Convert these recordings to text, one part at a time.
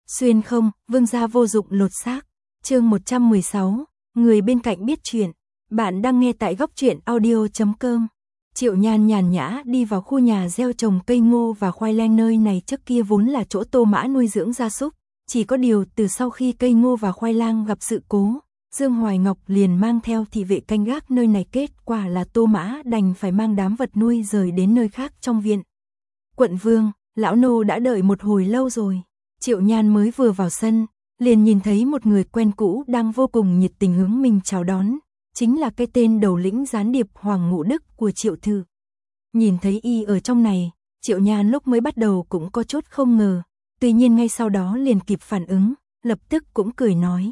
Xuyên không, vương gia vô dụng lột xác. Chương 116, người bên cạnh biết chuyện. Bạn đang nghe tại góc truyện audio.com. Triệu Nhan nhàn nhã đi vào khu nhà gieo trồng cây ngô và khoai lang. Nơi này trước kia vốn là chỗ Tô Mã nuôi dưỡng gia súc, chỉ có điều từ sau khi cây ngô và khoai lang gặp sự cố, Dương Hoài Ngọc liền mang theo thị vệ canh gác nơi này, kết quả là Tô Mã đành phải mang đám vật nuôi rời đến nơi khác trong viện. Quận vương, lão nô đã đợi một hồi lâu rồi. Triệu Nhan mới vừa vào sân, liền nhìn thấy một người quen cũ đang vô cùng nhiệt tình hướng mình chào đón, chính là cái tên đầu lĩnh gián điệp Hoàng Ngũ Đức của Triệu Thư. Nhìn thấy y ở trong này, Triệu Nhan lúc mới bắt đầu cũng có chút không ngờ, tuy nhiên ngay sau đó liền kịp phản ứng, lập tức cũng cười nói.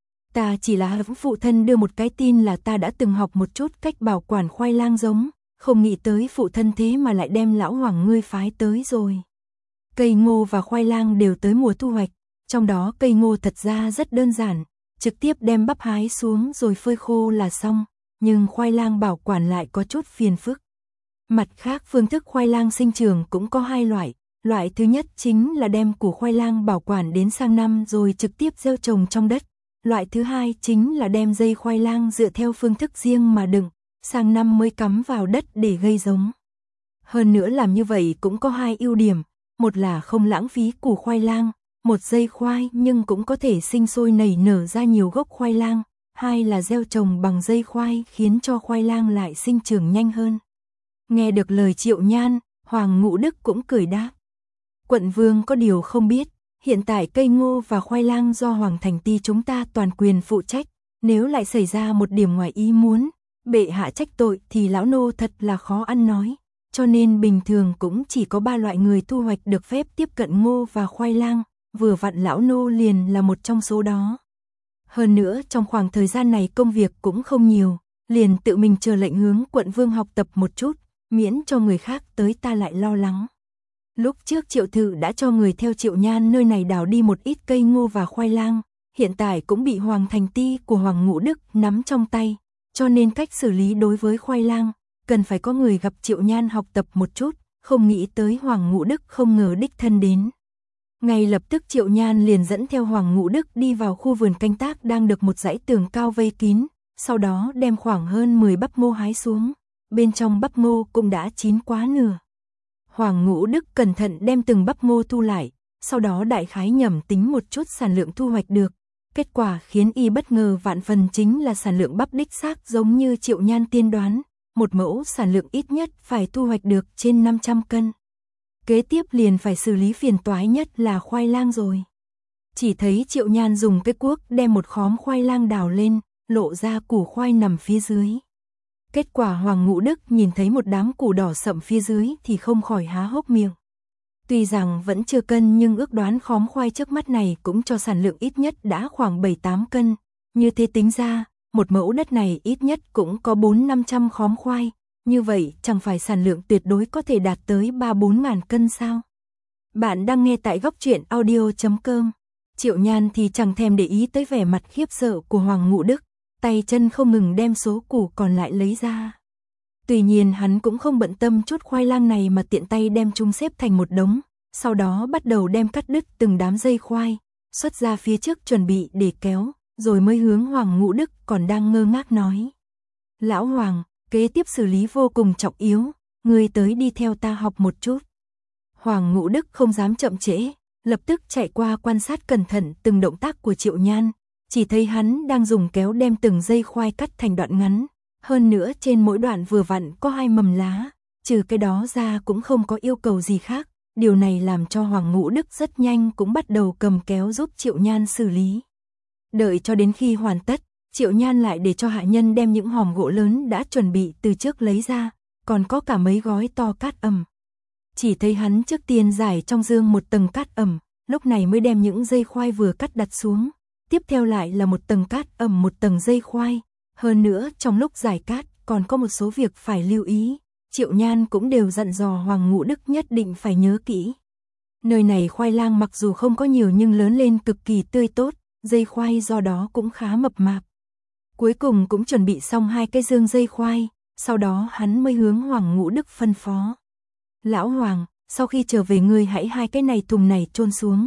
Ta chỉ là phụ thân đưa một cái tin là ta đã từng học một chút cách bảo quản khoai lang giống, không nghĩ tới phụ thân thế mà lại đem lão Hoàng ngươi phái tới rồi. Cây ngô và khoai lang đều tới mùa thu hoạch, trong đó cây ngô thật ra rất đơn giản, trực tiếp đem bắp hái xuống rồi phơi khô là xong, nhưng khoai lang bảo quản lại có chút phiền phức. Mặt khác, phương thức khoai lang sinh trưởng cũng có hai loại, loại thứ nhất chính là đem củ khoai lang bảo quản đến sang năm rồi trực tiếp gieo trồng trong đất, loại thứ hai chính là đem dây khoai lang dựa theo phương thức riêng mà đựng, sang năm mới cắm vào đất để gây giống. Hơn nữa làm như vậy cũng có hai ưu điểm, một là không lãng phí củ khoai lang, một dây khoai nhưng cũng có thể sinh sôi nảy nở ra nhiều gốc khoai lang, hai là gieo trồng bằng dây khoai khiến cho khoai lang lại sinh trưởng nhanh hơn. Nghe được lời Triệu Nhan, Hoàng Ngũ Đức cũng cười đáp. Quận vương có điều không biết, hiện tại cây ngô và khoai lang do Hoàng Thành Ty chúng ta toàn quyền phụ trách, nếu lại xảy ra một điểm ngoài ý muốn, bệ hạ trách tội thì lão nô thật là khó ăn nói, cho nên bình thường cũng chỉ có 3 loại người thu hoạch được phép tiếp cận ngô và khoai lang, vừa vặn lão nô liền là một trong số đó. Hơn nữa trong khoảng thời gian này công việc cũng không nhiều, liền tự mình chờ lệnh hướng quận vương học tập một chút, miễn cho người khác tới ta lại lo lắng. Lúc trước Triệu Thư đã cho người theo Triệu Nhan nơi này đào đi một ít cây ngô và khoai lang, hiện tại cũng bị Hoàng Thành Ty của Hoàng Ngũ Đức nắm trong tay, cho nên cách xử lý đối với khoai lang, cần phải có người gặp Triệu Nhan học tập một chút, không nghĩ tới Hoàng Ngũ Đức không ngờ đích thân đến. Ngay lập tức Triệu Nhan liền dẫn theo Hoàng Ngũ Đức đi vào khu vườn canh tác đang được một dãy tường cao vây kín, sau đó đem khoảng hơn 10 bắp ngô hái xuống, bên trong bắp ngô cũng đã chín quá nửa. Hoàng Ngũ Đức cẩn thận đem từng bắp ngô thu lại, sau đó đại khái nhẩm tính một chút sản lượng thu hoạch được. Kết quả khiến y bất ngờ vạn phần chính là sản lượng bắp đích xác giống như Triệu Nhan tiên đoán, một mẫu sản lượng ít nhất phải thu hoạch được trên 500 cân. Kế tiếp liền phải xử lý phiền toái nhất là khoai lang rồi. Chỉ thấy Triệu Nhan dùng cái cuốc đem một khóm khoai lang đào lên, lộ ra củ khoai nằm phía dưới. Kết quả Hoàng Ngũ Đức nhìn thấy một đám củ đỏ sậm phía dưới thì không khỏi há hốc miệng. Tuy rằng vẫn chưa cân nhưng ước đoán khóm khoai trước mắt này cũng cho sản lượng ít nhất đã khoảng 7-8 cân. Như thế tính ra, một mẫu đất này ít nhất cũng có 400-500 khóm khoai. Như vậy chẳng phải sản lượng tuyệt đối có thể đạt tới 3-4 ngàn cân sao? Bạn đang nghe tại góc truyện audio.com. Triệu Nhan thì chẳng thèm để ý tới vẻ mặt khiếp sợ của Hoàng Ngũ Đức, tay chân không ngừng đem số củ còn lại lấy ra. Tuy nhiên hắn cũng không bận tâm chút khoai lang này mà tiện tay đem chúng xếp thành một đống, sau đó bắt đầu đem cắt đứt từng đám dây khoai, xuất ra phía trước chuẩn bị để kéo, rồi mới hướng Hoàng Ngũ Đức còn đang ngơ ngác nói. Lão Hoàng, kế tiếp xử lý vô cùng trọng yếu, ngươi tới đi theo ta học một chút. Hoàng Ngũ Đức không dám chậm trễ, lập tức chạy qua quan sát cẩn thận từng động tác của Triệu Nhan, chỉ thấy hắn đang dùng kéo đem từng dây khoai cắt thành đoạn ngắn, hơn nữa trên mỗi đoạn vừa vặn có 2 mầm lá, trừ cái đó ra cũng không có yêu cầu gì khác, điều này làm cho Hoàng Ngũ Đức rất nhanh cũng bắt đầu cầm kéo giúp Triệu Nhan xử lý. Đợi cho đến khi hoàn tất, Triệu Nhan lại để cho hạ nhân đem những hòm gỗ lớn đã chuẩn bị từ trước lấy ra, còn có cả mấy gói to cát ẩm. Chỉ thấy hắn trước tiên rải trong dương một tầng cát ẩm, lúc này mới đem những dây khoai vừa cắt đặt xuống, tiếp theo lại là một tầng cát ẩm một tầng dây khoai, hơn nữa trong lúc rải cát còn có một số việc phải lưu ý, Triệu Nhan cũng đều dặn dò Hoàng Ngũ Đức nhất định phải nhớ kỹ. Nơi này khoai lang mặc dù không có nhiều nhưng lớn lên cực kỳ tươi tốt, dây khoai do đó cũng khá mập mạp. Cuối cùng cũng chuẩn bị xong 2 cái dương dây khoai, sau đó hắn mới hướng Hoàng Ngũ Đức phân phó. Lão Hoàng, sau khi trở về ngươi hãy 2 cái này thùng này chôn xuống,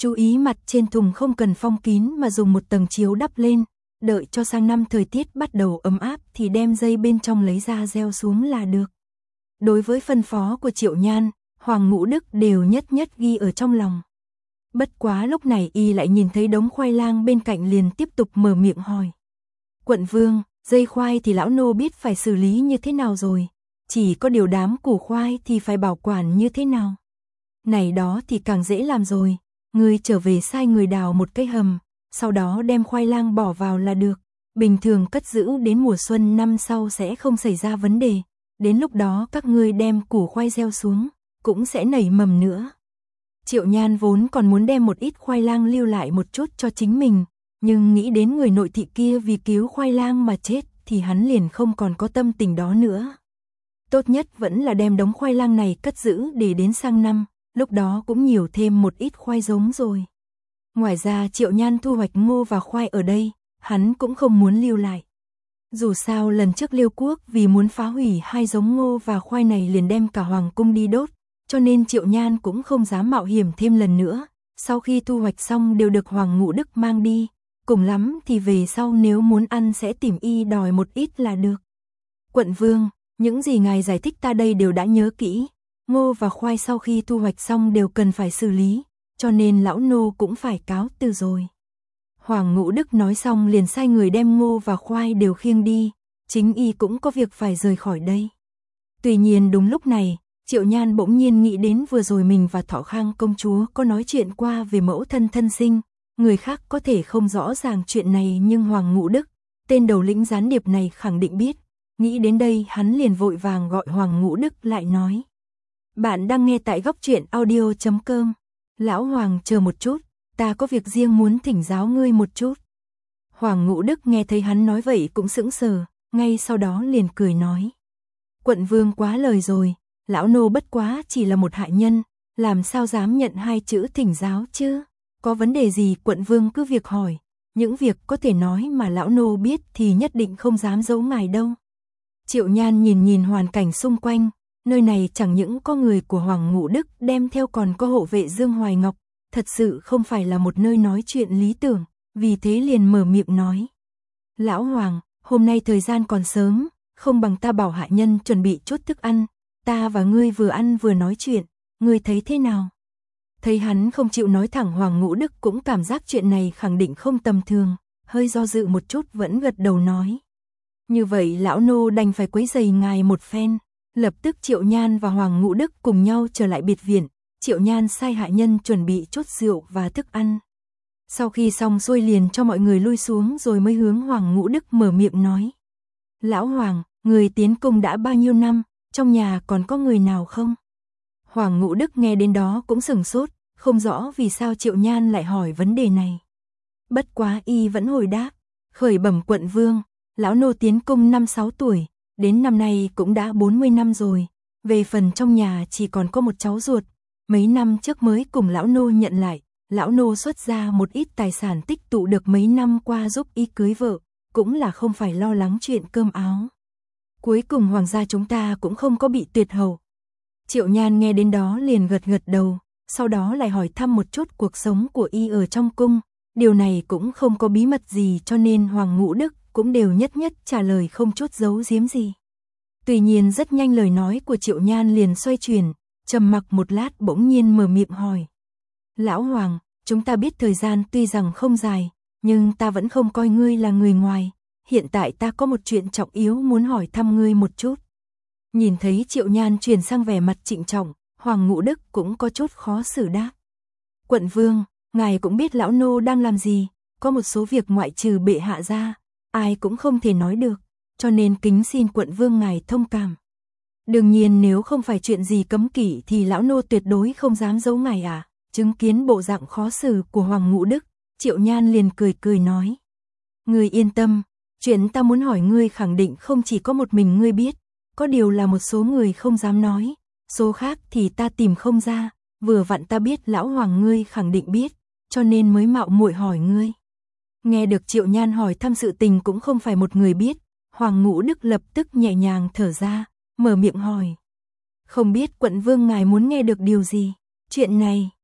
Chú ý mặt trên thùng không cần phong kín mà dùng một tầng chiếu đắp lên, đợi cho sang năm thời tiết bắt đầu ấm áp thì đem dây bên trong lấy ra gieo xuống là được. Đối với phân phó của Triệu Nhan, Hoàng Ngũ Đức đều nhất nhất ghi ở trong lòng. Bất quá lúc này y lại nhìn thấy đống khoai lang bên cạnh liền tiếp tục mở miệng hỏi. Quận vương, dây khoai thì lão nô biết phải xử lý như thế nào rồi, chỉ có điều đám củ khoai thì phải bảo quản như thế nào. Này đó thì càng dễ làm rồi, ngươi trở về sai người đào một cái hầm, sau đó đem khoai lang bỏ vào là được. Bình thường cất giữ đến mùa xuân năm sau sẽ không xảy ra vấn đề, đến lúc đó các ngươi đem củ khoai gieo xuống, cũng sẽ nảy mầm nữa. Triệu Nhan vốn còn muốn đem một ít khoai lang lưu lại một chút cho chính mình, nhưng nghĩ đến người nội thị kia vì cứu khoai lang mà chết thì hắn liền không còn có tâm tình đó nữa. Tốt nhất vẫn là đem đống khoai lang này cất giữ để đến sang năm, lúc đó cũng nhiều thêm một ít khoai giống rồi. Ngoài ra Triệu Nhan thu hoạch ngô và khoai ở đây, hắn cũng không muốn lưu lại. Dù sao lần trước Liêu Quốc vì muốn phá hủy hai giống ngô và khoai này liền đem cả hoàng cung đi đốt, cho nên Triệu Nhan cũng không dám mạo hiểm thêm lần nữa. Sau khi thu hoạch xong đều được Hoàng Ngũ Đức mang đi, cùng lắm thì về sau nếu muốn ăn sẽ tìm y đòi một ít là được. Quận vương, những gì ngài giải thích ta đây đều đã nhớ kỹ, ngô và khoai sau khi thu hoạch xong đều cần phải xử lý, cho nên lão nô cũng phải cáo từ rồi. Hoàng Ngũ Đức nói xong liền sai người đem ngô và khoai đều khiêng đi, chính y cũng có việc phải rời khỏi đây. Tuy nhiên đúng lúc này, Triệu Nhan bỗng nhiên nghĩ đến vừa rồi mình và Thọ Khang công chúa có nói chuyện qua về mẫu thân thân sinh, người khác có thể không rõ ràng chuyện này nhưng Hoàng Ngũ Đức, tên đầu lĩnh gián điệp này khẳng định biết. Nghĩ đến đây hắn liền vội vàng gọi Hoàng Ngũ Đức lại nói. Bạn đang nghe tại góc truyện audio.com. Lão Hoàng chờ một chút, ta có việc riêng muốn thỉnh giáo ngươi một chút. Hoàng Ngũ Đức nghe thấy hắn nói vậy cũng sững sờ, ngay sau đó liền cười nói. Quận vương quá lời rồi, lão nô bất quá chỉ là một hạ nhân, làm sao dám nhận hai chữ thỉnh giáo chứ? Có vấn đề gì quận vương cứ việc hỏi, những việc có thể nói mà lão nô biết thì nhất định không dám giấu ngài đâu. Triệu Nhan nhìn nhìn hoàn cảnh xung quanh, nơi này chẳng những có người của Hoàng Ngũ Đức đem theo còn có hộ vệ Dương Hoài Ngọc, thật sự không phải là một nơi nói chuyện lý tưởng, vì thế liền mở miệng nói. Lão Hoàng, hôm nay thời gian còn sớm, không bằng ta bảo hạ nhân chuẩn bị chút thức ăn, ta và ngươi vừa ăn vừa nói chuyện, ngươi thấy thế nào? Thấy hắn không chịu nói thẳng Hoàng Ngũ Đức cũng cảm giác chuyện này khẳng định không tầm thường, hơi do dự một chút vẫn gật đầu nói. Như vậy lão nô đành phải quấy rầy ngài một phen. Lập tức Triệu Nhan và Hoàng Ngũ Đức cùng nhau trở lại biệt viện, Triệu Nhan sai hạ nhân chuẩn bị chút rượu và thức ăn. Sau khi xong xuôi liền cho mọi người lui xuống rồi mới hướng Hoàng Ngũ Đức mở miệng nói. Lão Hoàng, người tiến cung đã bao nhiêu năm, trong nhà còn có người nào không? Hoàng Ngũ Đức nghe đến đó cũng sửng sốt, không rõ vì sao Triệu Nhan lại hỏi vấn đề này. Bất quá y vẫn hồi đáp, khởi bẩm quận vương, lão nô tiến cung 5-6 tuổi, đến năm nay cũng đã 40 năm rồi, về phần trong nhà chỉ còn có một cháu ruột, mấy năm trước mới cùng lão nô nhận lại, lão nô xuất ra một ít tài sản tích tụ được mấy năm qua giúp y cưới vợ, cũng là không phải lo lắng chuyện cơm áo. Cuối cùng hoàng gia chúng ta cũng không có bị tuyệt hậu. Triệu Nhan nghe đến đó liền gật gật đầu, sau đó lại hỏi thăm một chút cuộc sống của y ở trong cung, điều này cũng không có bí mật gì cho nên Hoàng Ngũ Đức cũng đều nhất nhất trả lời không chút giấu giếm gì. Tuy nhiên rất nhanh lời nói của Triệu Nhan liền xoay chuyển, trầm mặc một lát bỗng nhiên mở miệng hỏi. Lão Hoàng, chúng ta biết thời gian tuy rằng không dài, nhưng ta vẫn không coi ngươi là người ngoài, hiện tại ta có một chuyện trọng yếu muốn hỏi thăm ngươi một chút. Nhìn thấy Triệu Nhan chuyển sang vẻ mặt trịnh trọng, Hoàng Ngũ Đức cũng có chút khó xử đáp. Quận vương, ngài cũng biết lão nô đang làm gì, có một số việc ngoại trừ bệ hạ ra, ai cũng không thể nói được, cho nên kính xin quận vương ngài thông cảm. Đương nhiên nếu không phải chuyện gì cấm kỵ thì lão nô tuyệt đối không dám giấu ngài à. Chứng kiến bộ dạng khó xử của Hoàng Ngũ Đức, Triệu Nhan liền cười cười nói. Ngươi yên tâm, chuyện ta muốn hỏi ngươi khẳng định không chỉ có một mình ngươi biết, có điều là một số người không dám nói, số khác thì ta tìm không ra, vừa vặn ta biết lão Hoàng ngươi khẳng định biết, cho nên mới mạo muội hỏi ngươi. Nghe được Triệu Nhan hỏi thăm sự tình cũng không phải một người biết, Hoàng Ngũ Đức lập tức nhẹ nhàng thở ra, mở miệng hỏi. Không biết quận vương ngài muốn nghe được điều gì? Chuyện này,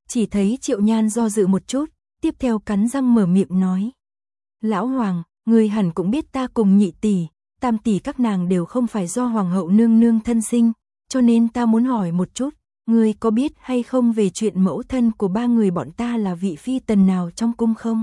Chỉ thấy Triệu Nhan do dự một chút, tiếp theo cắn răng mở miệng nói. Lão Hoàng, người hẳn cũng biết ta cùng nhị tỷ, tam tỷ các nàng đều không phải do Hoàng hậu nương nương thân sinh, cho nên ta muốn hỏi một chút, người có biết hay không về chuyện mẫu thân của ba người bọn ta là vị phi tần nào trong cung không?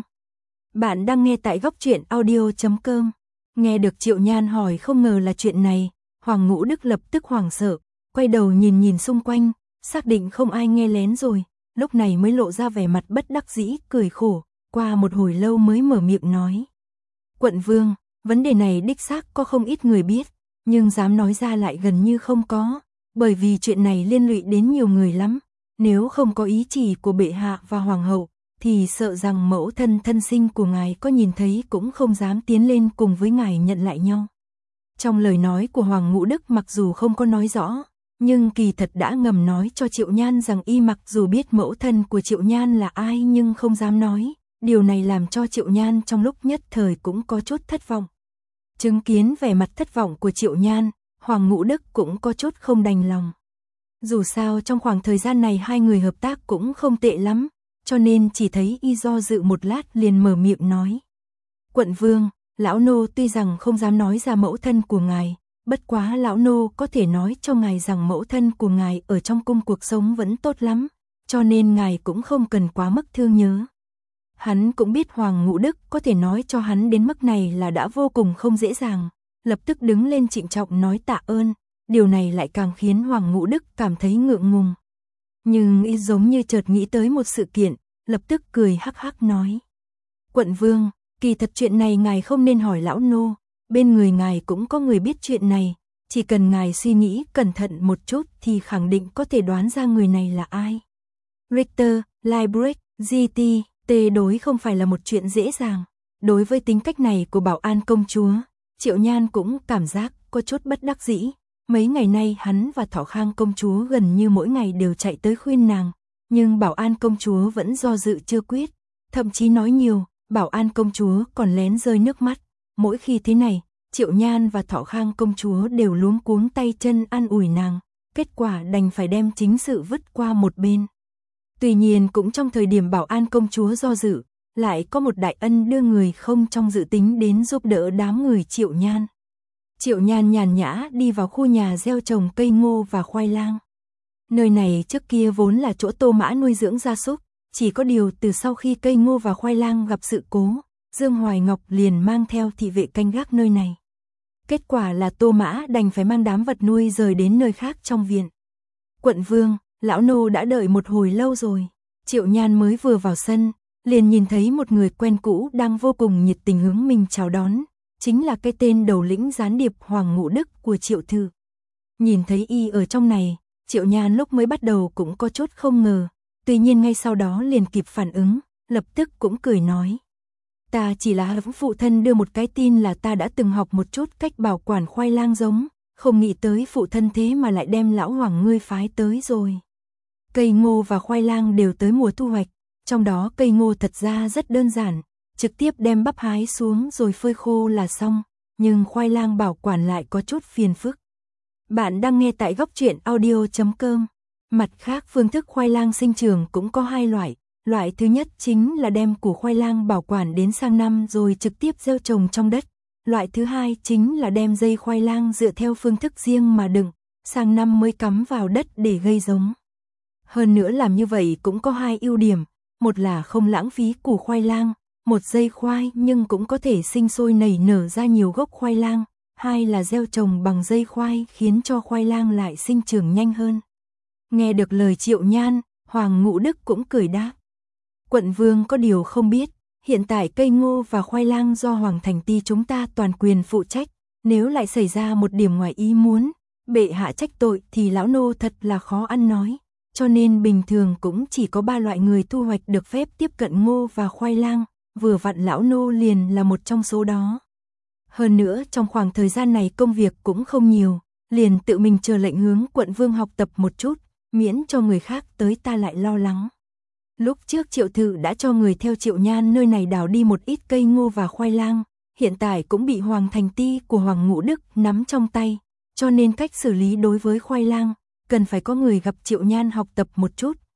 Bạn đang nghe tại góc truyện audio.com. Nghe được Triệu Nhan hỏi không ngờ là chuyện này, Hoàng Ngũ Đức lập tức hoảng sợ, quay đầu nhìn nhìn xung quanh, xác định không ai nghe lén rồi, lúc này mới lộ ra vẻ mặt bất đắc dĩ, cười khổ, qua một hồi lâu mới mở miệng nói. Quận vương, vấn đề này đích xác có không ít người biết, nhưng dám nói ra lại gần như không có, bởi vì chuyện này liên lụy đến nhiều người lắm, nếu không có ý chỉ của bệ hạ và hoàng hậu, thì sợ rằng mẫu thân thân sinh của ngài có nhìn thấy cũng không dám tiến lên cùng với ngài nhận lại nhau. Trong lời nói của Hoàng Ngũ Đức mặc dù không có nói rõ, nhưng kỳ thật đã ngầm nói cho Triệu Nhan rằng y mặc dù biết mẫu thân của Triệu Nhan là ai nhưng không dám nói, điều này làm cho Triệu Nhan trong lúc nhất thời cũng có chút thất vọng. Chứng kiến vẻ mặt thất vọng của Triệu Nhan, Hoàng Ngũ Đức cũng có chút không đành lòng. Dù sao trong khoảng thời gian này hai người hợp tác cũng không tệ lắm, cho nên chỉ thấy y do dự một lát liền mở miệng nói. Quận vương, lão nô tuy rằng không dám nói ra mẫu thân của ngài, bất quá lão nô có thể nói cho ngài rằng mẫu thân của ngài ở trong cung cuộc sống vẫn tốt lắm, cho nên ngài cũng không cần quá mức thương nhớ. Hắn cũng biết Hoàng Ngũ Đức có thể nói cho hắn đến mức này là đã vô cùng không dễ dàng, lập tức đứng lên trịnh trọng nói tạ ơn, điều này lại càng khiến Hoàng Ngũ Đức cảm thấy ngượng ngùng. Nhưng y giống như chợt nghĩ tới một sự kiện, lập tức cười hắc hắc nói. Quận vương, kỳ thật chuyện này ngài không nên hỏi lão nô, bên người ngài cũng có người biết chuyện này, chỉ cần ngài suy nghĩ cẩn thận một chút thì khẳng định có thể đoán ra người này là ai. Richter, Liebrecht, GT, đối không phải là một chuyện dễ dàng, đối với tính cách này của Bảo An công chúa, Triệu Nhan cũng cảm giác có chút bất đắc dĩ. Mấy ngày nay hắn và Thỏ Khang công chúa gần như mỗi ngày đều chạy tới khuyên nàng, nhưng Bảo An công chúa vẫn do dự chưa quyết, thậm chí nói nhiều, Bảo An công chúa còn lén rơi nước mắt. Mỗi khi thế này, Triệu Nhan và Thỏ Khang công chúa đều luống cuống tay chân an ủi nàng, kết quả đành phải đem chính sự vứt qua một bên. Tuy nhiên cũng trong thời điểm Bảo An công chúa do dự, lại có một đại ân đưa người không trong dự tính đến giúp đỡ đám người Triệu Nhan. Triệu Nhan nhàn nhã đi vào khu nhà gieo trồng cây ngô và khoai lang. Nơi này trước kia vốn là chỗ Tô Mã nuôi dưỡng gia súc, chỉ có điều từ sau khi cây ngô và khoai lang gặp sự cố, Dương Hoài Ngọc liền mang theo thị vệ canh gác nơi này. Kết quả là Tô Mã đành phải mang đám vật nuôi rời đến nơi khác trong viện. Quận vương, lão nô đã đợi một hồi lâu rồi. Triệu Nhan mới vừa vào sân, liền nhìn thấy một người quen cũ đang vô cùng nhiệt tình hướng mình chào đón. Chính là cái tên đầu lĩnh gián điệp Hoàng Ngũ Đức của Triệu Thư. Nhìn thấy y ở trong này, Triệu Nhan lúc mới bắt đầu cũng có chút không ngờ, tuy nhiên ngay sau đó liền kịp phản ứng, lập tức cũng cười nói. Ta chỉ là phụ thân đưa một cái tin là ta đã từng học một chút cách bảo quản khoai lang giống, không nghĩ tới phụ thân thế mà lại đem lão Hoàng ngươi phái tới rồi. Cây ngô và khoai lang đều tới mùa thu hoạch, trong đó cây ngô thật ra rất đơn giản. Trực tiếp đem bắp hái xuống rồi phơi khô là xong, nhưng khoai lang bảo quản lại có chút phiền phức. Bạn đang nghe tại góc truyện audio.com. Mặt khác phương thức khoai lang sinh trưởng cũng có hai loại. Loại thứ nhất chính là đem củ khoai lang bảo quản đến sang năm rồi trực tiếp gieo trồng trong đất. Loại thứ hai chính là đem dây khoai lang dựa theo phương thức riêng mà đựng, sang năm mới cắm vào đất để gây giống. Hơn nữa làm như vậy cũng có hai ưu điểm, một là không lãng phí củ khoai lang, một dây khoai nhưng cũng có thể sinh sôi nảy nở ra nhiều gốc khoai lang, hai là gieo trồng bằng dây khoai khiến cho khoai lang lại sinh trưởng nhanh hơn. Nghe được lời Triệu Nhan, Hoàng Ngũ Đức cũng cười đáp. Quận vương có điều không biết, hiện tại cây ngô và khoai lang do Hoàng Thành Ti chúng ta toàn quyền phụ trách, nếu lại xảy ra một điểm ngoài ý muốn, bệ hạ trách tội thì lão nô thật là khó ăn nói, cho nên bình thường cũng chỉ có 3 loại người thu hoạch được phép tiếp cận ngô và khoai lang. Vừa vặn lão nô liền là một trong số đó. Hơn nữa trong khoảng thời gian này công việc cũng không nhiều, liền tự mình chờ lệnh hướng quận vương học tập một chút, miễn cho người khác tới ta lại lo lắng. Lúc trước Triệu Thự đã cho người theo Triệu Nhan nơi này đào đi một ít cây ngô và khoai lang, hiện tại cũng bị Hoàng Thành Ti của Hoàng Ngũ Đức nắm trong tay, cho nên cách xử lý đối với khoai lang, cần phải có người gặp Triệu Nhan học tập một chút,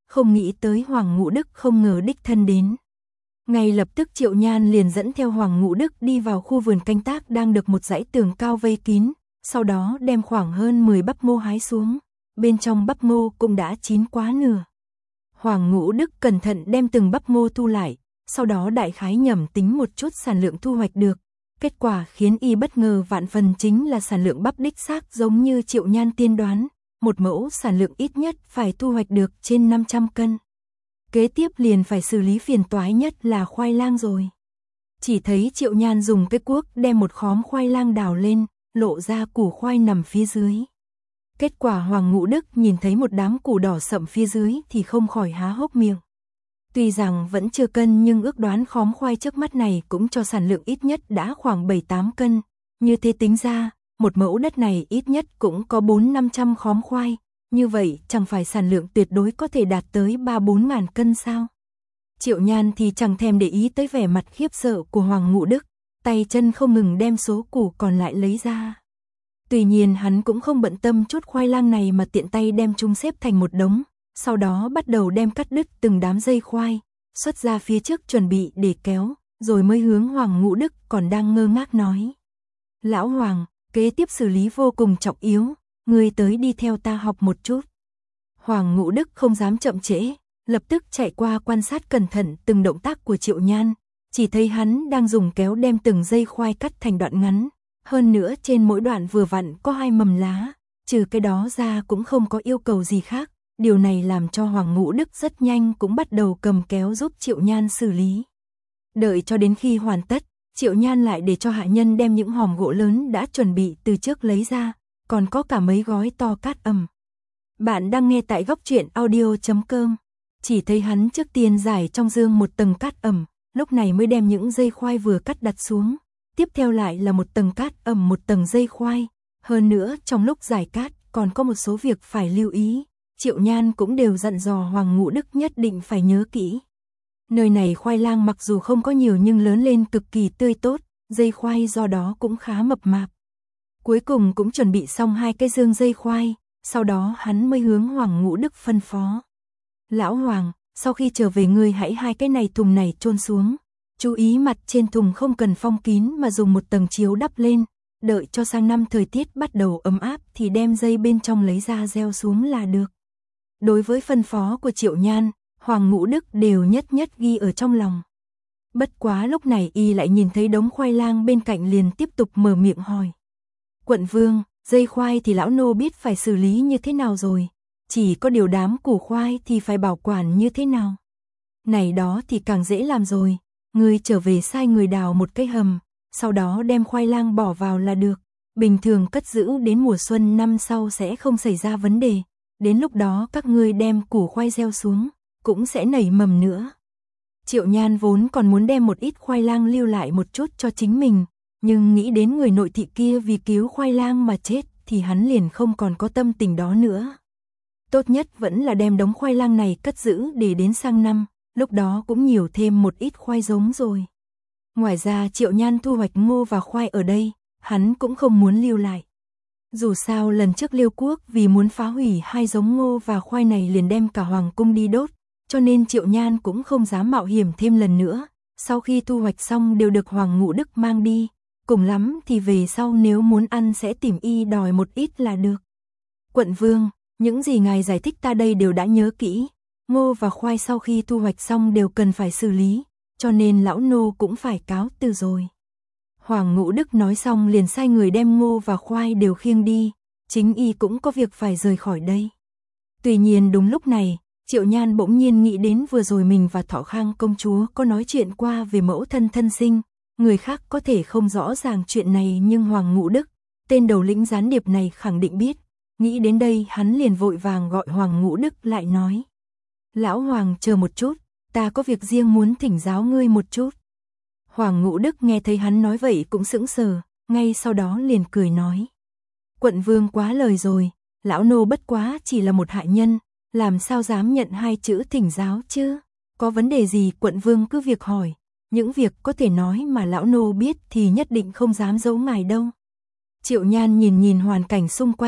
không nghĩ tới Hoàng Ngũ Đức không ngờ đích thân đến. Ngay lập tức Triệu Nhan liền dẫn theo Hoàng Ngũ Đức đi vào khu vườn canh tác đang được một dãy tường cao vây kín, sau đó đem khoảng hơn 10 bắp ngô hái xuống, bên trong bắp ngô cũng đã chín quá nửa. Hoàng Ngũ Đức cẩn thận đem từng bắp ngô thu lại, sau đó đại khái nhẩm tính một chút sản lượng thu hoạch được. Kết quả khiến y bất ngờ vạn phần chính là sản lượng bắp đích xác giống như Triệu Nhan tiên đoán, một mẫu sản lượng ít nhất phải thu hoạch được trên 500 cân. Kế tiếp liền phải xử lý phiền toái nhất là khoai lang rồi. Chỉ thấy Triệu Nhan dùng cái cuốc đem một khóm khoai lang đào lên, lộ ra củ khoai nằm phía dưới. Kết quả Hoàng Ngũ Đức nhìn thấy một đám củ đỏ sậm phía dưới thì không khỏi há hốc miệng. Tuy rằng vẫn chưa cân nhưng ước đoán khóm khoai trước mắt này cũng cho sản lượng ít nhất đã khoảng 7-8 cân. Như thế tính ra, một mẫu đất này ít nhất cũng có 400-500 khóm khoai. Như vậy chẳng phải sản lượng tuyệt đối có thể đạt tới 3-4 ngàn cân sao? Triệu Nhan thì chẳng thèm để ý tới vẻ mặt khiếp sợ của Hoàng Ngũ Đức, tay chân không ngừng đem số củ còn lại lấy ra. Tuy nhiên hắn cũng không bận tâm chút khoai lang này mà tiện tay đem chúng xếp thành một đống, sau đó bắt đầu đem cắt đứt từng đám dây khoai, xuất ra phía trước chuẩn bị để kéo, rồi mới hướng Hoàng Ngũ Đức còn đang ngơ ngác nói. Lão Hoàng, kế tiếp xử lý vô cùng trọng yếu, ngươi tới đi theo ta học một chút. Hoàng Ngũ Đức không dám chậm trễ, lập tức chạy qua quan sát cẩn thận từng động tác của Triệu Nhan, chỉ thấy hắn đang dùng kéo đem từng dây khoai cắt thành đoạn ngắn, hơn nữa trên mỗi đoạn vừa vặn có 2 mầm lá, trừ cái đó ra cũng không có yêu cầu gì khác, điều này làm cho Hoàng Ngũ Đức rất nhanh cũng bắt đầu cầm kéo giúp Triệu Nhan xử lý. Đợi cho đến khi hoàn tất, Triệu Nhan lại để cho hạ nhân đem những hòm gỗ lớn đã chuẩn bị từ trước lấy ra, còn có cả mấy gói to cát ẩm. Bạn đang nghe tại góc truyện audio.com. Chỉ thấy hắn trước tiên giải trong dương một tầng cát ẩm, lúc này mới đem những dây khoai vừa cắt đặt xuống. Tiếp theo lại là một tầng cát ẩm một tầng dây khoai. Hơn nữa trong lúc giải cát còn có một số việc phải lưu ý. Triệu Nhan cũng đều dặn dò Hoàng Ngũ Đức nhất định phải nhớ kỹ. Nơi này khoai lang mặc dù không có nhiều nhưng lớn lên cực kỳ tươi tốt, dây khoai do đó cũng khá mập mạp. Cuối cùng cũng chuẩn bị xong 2 cái dương dây khoai, sau đó hắn mới hướng Hoàng Ngũ Đức phân phó. Lão Hoàng, sau khi trở về ngươi hãy 2 cái này thùng này chôn xuống. Chú ý mặt trên thùng không cần phong kín mà dùng một tầng chiếu đắp lên, đợi cho sang năm thời tiết bắt đầu ấm áp thì đem dây bên trong lấy ra gieo xuống là được. Đối với phân phó của Triệu Nhan, Hoàng Ngũ Đức đều nhất nhất ghi ở trong lòng. Bất quá lúc này y lại nhìn thấy đống khoai lang bên cạnh liền tiếp tục mở miệng hỏi. Quận vương, dây khoai thì lão nô biết phải xử lý như thế nào rồi, chỉ có điều đám củ khoai thì phải bảo quản như thế nào. Này đó thì càng dễ làm rồi, ngươi trở về sai người đào một cái hầm, sau đó đem khoai lang bỏ vào là được, bình thường cất giữ đến mùa xuân năm sau sẽ không xảy ra vấn đề, đến lúc đó các ngươi đem củ khoai gieo xuống, cũng sẽ nảy mầm nữa. Triệu Nhan vốn còn muốn đem một ít khoai lang lưu lại một chút cho chính mình, nhưng nghĩ đến người nội thị kia vì cứu khoai lang mà chết thì hắn liền không còn có tâm tình đó nữa. Tốt nhất vẫn là đem đống khoai lang này cất giữ để đến sang năm, lúc đó cũng nhiều thêm một ít khoai giống rồi. Ngoài ra Triệu Nhan thu hoạch ngô và khoai ở đây, hắn cũng không muốn lưu lại. Dù sao lần trước Liêu Quốc vì muốn phá hủy 2 giống ngô và khoai này liền đem cả hoàng cung đi đốt, cho nên Triệu Nhan cũng không dám mạo hiểm thêm lần nữa, sau khi thu hoạch xong đều được Hoàng Ngũ Đức mang đi, cùng lắm thì về sau nếu muốn ăn sẽ tìm y đòi một ít là được. Quận vương, những gì ngài giải thích ta đây đều đã nhớ kỹ, ngô và khoai sau khi thu hoạch xong đều cần phải xử lý, cho nên lão nô cũng phải cáo từ rồi. Hoàng Ngũ Đức nói xong liền sai người đem ngô và khoai đều khiêng đi, chính y cũng có việc phải rời khỏi đây. Tuy nhiên đúng lúc này, Triệu Nhan bỗng nhiên nghĩ đến vừa rồi mình và Thọ Khang công chúa có nói chuyện qua về mẫu thân thân sinh, người khác có thể không rõ ràng chuyện này nhưng Hoàng Ngũ Đức, tên đầu lĩnh gián điệp này khẳng định biết. Nghĩ đến đây hắn liền vội vàng gọi Hoàng Ngũ Đức lại nói. Lão Hoàng chờ một chút, ta có việc riêng muốn thỉnh giáo ngươi một chút. Hoàng Ngũ Đức nghe thấy hắn nói vậy cũng sững sờ, ngay sau đó liền cười nói. Quận vương quá lời rồi, lão nô bất quá chỉ là một hạ nhân, làm sao dám nhận 2 chữ thỉnh giáo chứ, có vấn đề gì quận vương cứ việc hỏi, những việc có thể nói mà lão nô biết thì nhất định không dám giấu ngài đâu. Triệu Nhan nhìn nhìn hoàn cảnh xung quanh,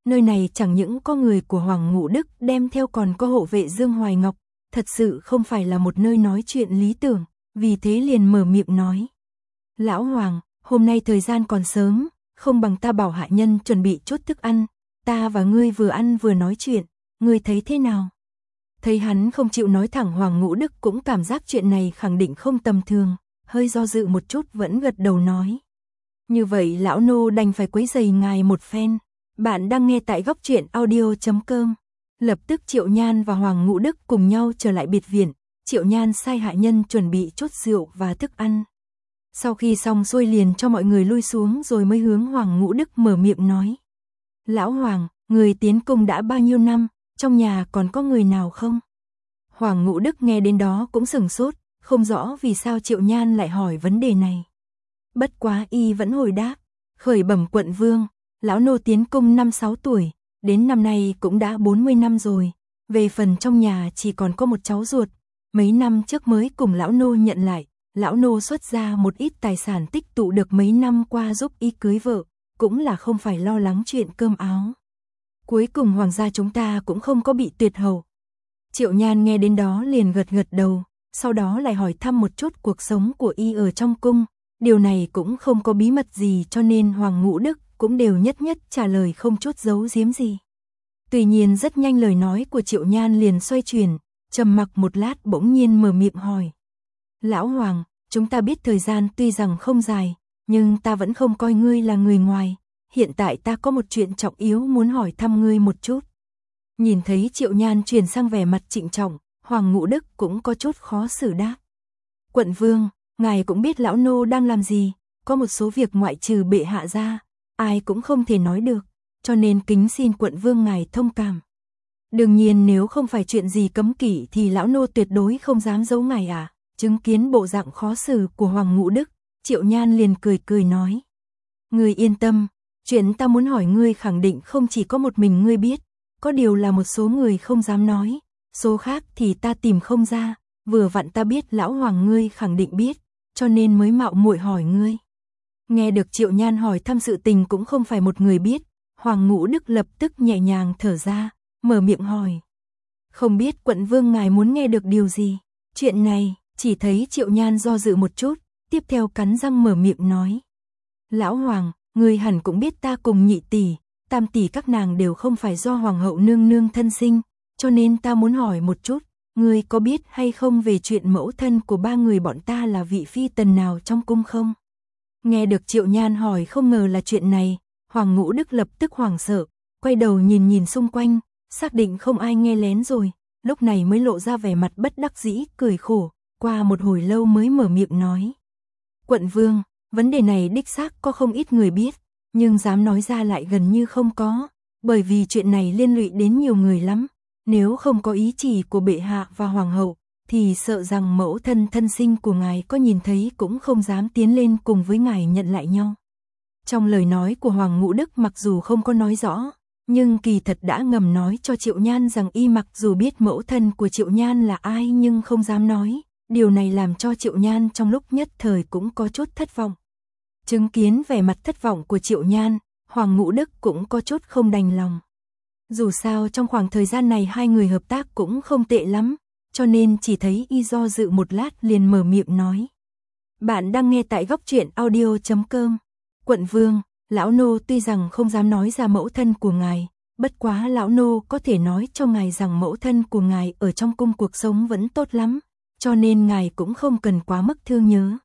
nơi này chẳng những có người của Hoàng Ngũ Đức đem theo còn có hộ vệ Dương Hoài Ngọc, thật sự không phải là một nơi nói chuyện lý tưởng, vì thế liền mở miệng nói. Lão Hoàng, hôm nay thời gian còn sớm, không bằng ta bảo hạ nhân chuẩn bị chút thức ăn, ta và ngươi vừa ăn vừa nói chuyện, ngươi thấy thế nào? Thấy hắn không chịu nói thẳng, Hoàng Ngũ Đức cũng cảm giác chuyện này khẳng định không tầm thường, hơi do dự một chút vẫn gật đầu nói. Như vậy lão nô đành phải quấy rầy ngài một phen. Bạn đang nghe tại góc truyện audio.com. Lập tức Triệu Nhan và Hoàng Ngũ Đức cùng nhau trở lại biệt viện, Triệu Nhan sai hạ nhân chuẩn bị chút rượu và thức ăn. Sau khi xong xuôi liền cho mọi người lui xuống rồi mới hướng Hoàng Ngũ Đức mở miệng nói. Lão Hoàng, người tiến cung đã bao nhiêu năm, trong nhà còn có người nào không? Hoàng Ngũ Đức nghe đến đó cũng sửng sốt, không rõ vì sao Triệu Nhan lại hỏi vấn đề này. Bất quá y vẫn hồi đáp, khởi bẩm quận vương, lão nô tiến cung 5-6 tuổi, đến năm nay cũng đã 40 năm rồi, về phần trong nhà chỉ còn có một cháu ruột, mấy năm trước mới cùng lão nô nhận lại, lão nô xuất ra một ít tài sản tích tụ được mấy năm qua giúp y cưới vợ, cũng là không phải lo lắng chuyện cơm áo. Cuối cùng hoàng gia chúng ta cũng không có bị tuyệt hậu. Triệu Nhan nghe đến đó liền gật gật đầu, sau đó lại hỏi thăm một chút cuộc sống của y ở trong cung, điều này cũng không có bí mật gì cho nên Hoàng Ngũ Đức cũng đều nhất nhất trả lời không chút giấu giếm gì. Tuy nhiên rất nhanh lời nói của Triệu Nhan liền xoay chuyển, trầm mặc một lát bỗng nhiên mở miệng hỏi. Lão Hoàng, chúng ta biết thời gian tuy rằng không dài, nhưng ta vẫn không coi ngươi là người ngoài, hiện tại ta có một chuyện trọng yếu muốn hỏi thăm ngươi một chút. Nhìn thấy Triệu Nhan chuyển sang vẻ mặt trịnh trọng, Hoàng Ngũ Đức cũng có chút khó xử đáp. Quận vương, ngài cũng biết lão nô đang làm gì, có một số việc ngoại trừ bệ hạ ra, ai cũng không thể nói được, cho nên kính xin quận vương ngài thông cảm. Đương nhiên nếu không phải chuyện gì cấm kỵ thì lão nô tuyệt đối không dám giấu ngài à. Chứng kiến bộ dạng khó xử của Hoàng Ngũ Đức, Triệu Nhan liền cười cười nói. Ngươi yên tâm, chuyện ta muốn hỏi ngươi khẳng định không chỉ có một mình ngươi biết, có điều là một số người không dám nói, số khác thì ta tìm không ra, vừa vặn ta biết lão Hoàng ngươi khẳng định biết, cho nên mới mạo muội hỏi ngươi. Nghe được Triệu Nhan hỏi thăm sự tình cũng không phải một người biết, Hoàng Ngũ Đức lập tức nhẹ nhàng thở ra, mở miệng hỏi. Không biết quận vương ngài muốn nghe được điều gì? Chuyện này, chỉ thấy Triệu Nhan do dự một chút, tiếp theo cắn răng mở miệng nói. Lão Hoàng, ngươi hẳn cũng biết ta cùng nhị tỷ, tam tỷ các nàng đều không phải do Hoàng hậu nương nương thân sinh, cho nên ta muốn hỏi một chút, ngươi có biết hay không về chuyện mẫu thân của ba người bọn ta là vị phi tần nào trong cung không? Nghe được Triệu Nhan hỏi không ngờ là chuyện này, Hoàng Ngũ Đức lập tức hoảng sợ, quay đầu nhìn nhìn xung quanh, xác định không ai nghe lén rồi, lúc này mới lộ ra vẻ mặt bất đắc dĩ, cười khổ, qua một hồi lâu mới mở miệng nói. Quận vương, vấn đề này đích xác có không ít người biết, nhưng dám nói ra lại gần như không có, bởi vì chuyện này liên lụy đến nhiều người lắm, nếu không có ý chỉ của bệ hạ và hoàng hậu, thì sợ rằng mẫu thân thân sinh của ngài có nhìn thấy cũng không dám tiến lên cùng với ngài nhận lại nhau. Trong lời nói của Hoàng Ngũ Đức mặc dù không có nói rõ, nhưng kỳ thật đã ngầm nói cho Triệu Nhan rằng y mặc dù biết mẫu thân của Triệu Nhan là ai nhưng không dám nói, điều này làm cho Triệu Nhan trong lúc nhất thời cũng có chút thất vọng. Chứng kiến vẻ mặt thất vọng của Triệu Nhan, Hoàng Ngũ Đức cũng có chút không đành lòng. Dù sao trong khoảng thời gian này hai người hợp tác cũng không tệ lắm, cho nên chỉ thấy y do dự một lát liền mở miệng nói. Bạn đang nghe tại góc truyện audio.com. Quận vương, lão nô tuy rằng không dám nói ra mẫu thân của ngài, bất quá lão nô có thể nói cho ngài rằng mẫu thân của ngài ở trong cung cuộc sống vẫn tốt lắm, cho nên ngài cũng không cần quá mức thương nhớ.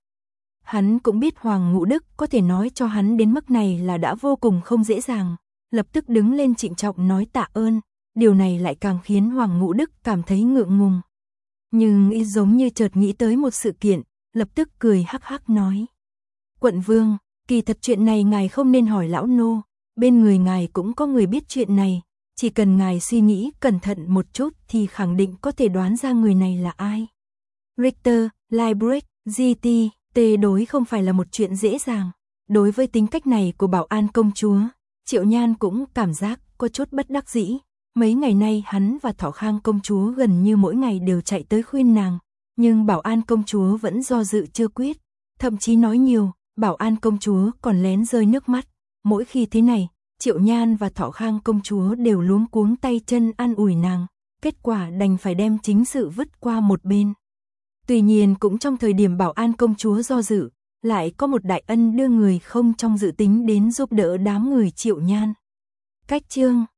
Hắn cũng biết Hoàng Ngũ Đức có thể nói cho hắn đến mức này là đã vô cùng không dễ dàng, lập tức đứng lên trịnh trọng nói tạ ơn, điều này lại càng khiến Hoàng Ngũ Đức cảm thấy ngượng ngùng. Nhưng y giống như chợt nghĩ tới một sự kiện, lập tức cười hắc hắc nói. Quận vương, kỳ thật chuyện này ngài không nên hỏi lão nô, bên người ngài cũng có người biết chuyện này, chỉ cần ngài suy nghĩ cẩn thận một chút thì khẳng định có thể đoán ra người này là ai. Richter, Liebrecht, GT, đối không phải là một chuyện dễ dàng. Đối với tính cách này của Bảo An công chúa, Triệu Nhan cũng cảm giác có chút bất đắc dĩ. Mấy ngày nay hắn và Thỏ Khang công chúa gần như mỗi ngày đều chạy tới khuyên nàng, nhưng Bảo An công chúa vẫn do dự chưa quyết, thậm chí nói nhiều, Bảo An công chúa còn lén rơi nước mắt. Mỗi khi thế này, Triệu Nhan và Thọ Khang công chúa đều luống cuống tay chân an ủi nàng, kết quả đành phải đem chính sự vứt qua một bên. Tuy nhiên cũng trong thời điểm Bảo An công chúa do dự, lại có một đại ân đưa người không trong dự tính đến giúp đỡ đám người Triệu Nhan. Cách chương